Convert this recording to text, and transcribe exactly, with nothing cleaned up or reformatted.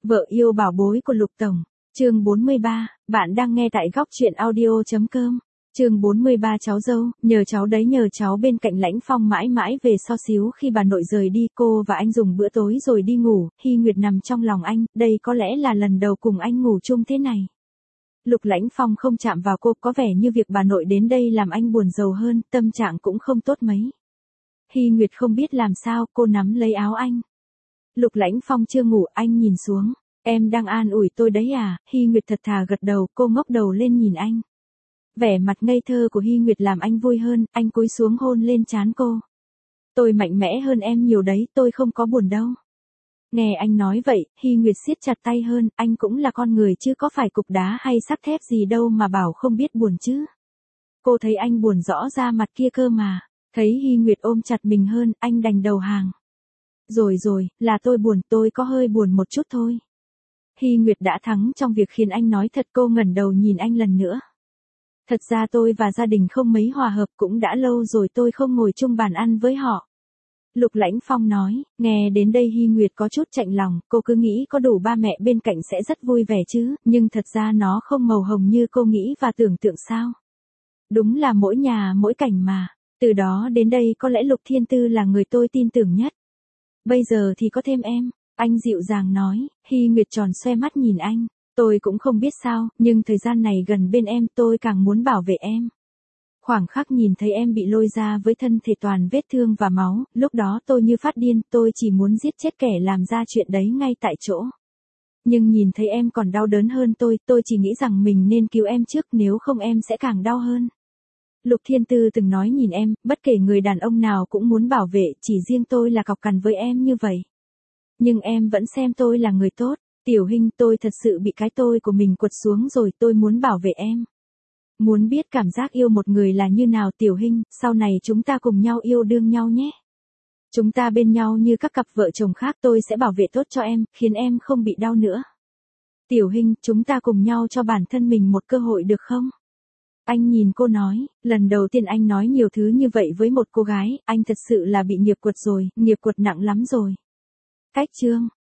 Vợ yêu bảo bối của Lục Tổng, chương bốn mươi ba, bạn đang nghe tại góc truyện audio.com. Chương bốn mươi ba cháu dâu, nhờ cháu đấy nhờ cháu bên cạnh Lãnh Phong mãi mãi về so xíu khi bà nội rời đi, cô và anh dùng bữa tối rồi đi ngủ, Hy Nguyệt nằm trong lòng anh, đây có lẽ là lần đầu cùng anh ngủ chung thế này. Lục Lãnh Phong không chạm vào cô, có vẻ như việc bà nội đến đây làm anh buồn rầu hơn, tâm trạng cũng không tốt mấy. Hy Nguyệt không biết làm sao, cô nắm lấy áo anh. Lục Lãnh Phong chưa ngủ, anh nhìn xuống. Em đang an ủi tôi đấy à? Hy Nguyệt thật thà gật đầu, cô ngóc đầu lên nhìn anh. Vẻ mặt ngây thơ của Hy Nguyệt làm anh vui hơn, anh cúi xuống hôn lên trán cô. Tôi mạnh mẽ hơn em nhiều đấy, tôi không có buồn đâu. Nghe anh nói vậy, Hy Nguyệt siết chặt tay hơn, anh cũng là con người chứ có phải cục đá hay sắt thép gì đâu mà bảo không biết buồn chứ. Cô thấy anh buồn rõ ra mặt kia cơ mà. Thấy Hy Nguyệt ôm chặt mình hơn, anh đành đầu hàng. Rồi rồi, là tôi buồn, tôi có hơi buồn một chút thôi. Hy Nguyệt đã thắng trong việc khiến anh nói thật, cô ngẩng đầu nhìn anh lần nữa. Thật ra tôi và gia đình không mấy hòa hợp, cũng đã lâu rồi tôi không ngồi chung bàn ăn với họ. Lục Lãnh Phong nói, nghe đến đây Hy Nguyệt có chút chạnh lòng, cô cứ nghĩ có đủ ba mẹ bên cạnh sẽ rất vui vẻ chứ, nhưng thật ra nó không màu hồng như cô nghĩ và tưởng tượng sao. Đúng là mỗi nhà mỗi cảnh mà, từ đó đến đây có lẽ Lục Thiên Tư là người tôi tin tưởng nhất. Bây giờ thì có thêm em, anh dịu dàng nói. Hy Nguyệt tròn xoe mắt nhìn anh, tôi cũng không biết sao, nhưng thời gian này gần bên em tôi càng muốn bảo vệ em. Khoảng khắc nhìn thấy em bị lôi ra với thân thể toàn vết thương và máu, lúc đó tôi như phát điên, tôi chỉ muốn giết chết kẻ làm ra chuyện đấy ngay tại chỗ. Nhưng nhìn thấy em còn đau đớn hơn tôi, tôi chỉ nghĩ rằng mình nên cứu em trước, nếu không em sẽ càng đau hơn. Lục Thiên Tư từng nói nhìn em, bất kể người đàn ông nào cũng muốn bảo vệ, chỉ riêng tôi là cọc cằn với em như vậy. Nhưng em vẫn xem tôi là người tốt. Tiểu Hinh, tôi thật sự bị cái tôi của mình quật xuống rồi, tôi muốn bảo vệ em. Muốn biết cảm giác yêu một người là như nào Tiểu Hinh, sau này chúng ta cùng nhau yêu đương nhau nhé. Chúng ta bên nhau như các cặp vợ chồng khác, tôi sẽ bảo vệ tốt cho em, khiến em không bị đau nữa. Tiểu Hinh, chúng ta cùng nhau cho bản thân mình một cơ hội được không? Anh nhìn cô nói, lần đầu tiên anh nói nhiều thứ như vậy với một cô gái, anh thật sự là bị nghiệp quật rồi, nghiệp quật nặng lắm rồi. Cách chương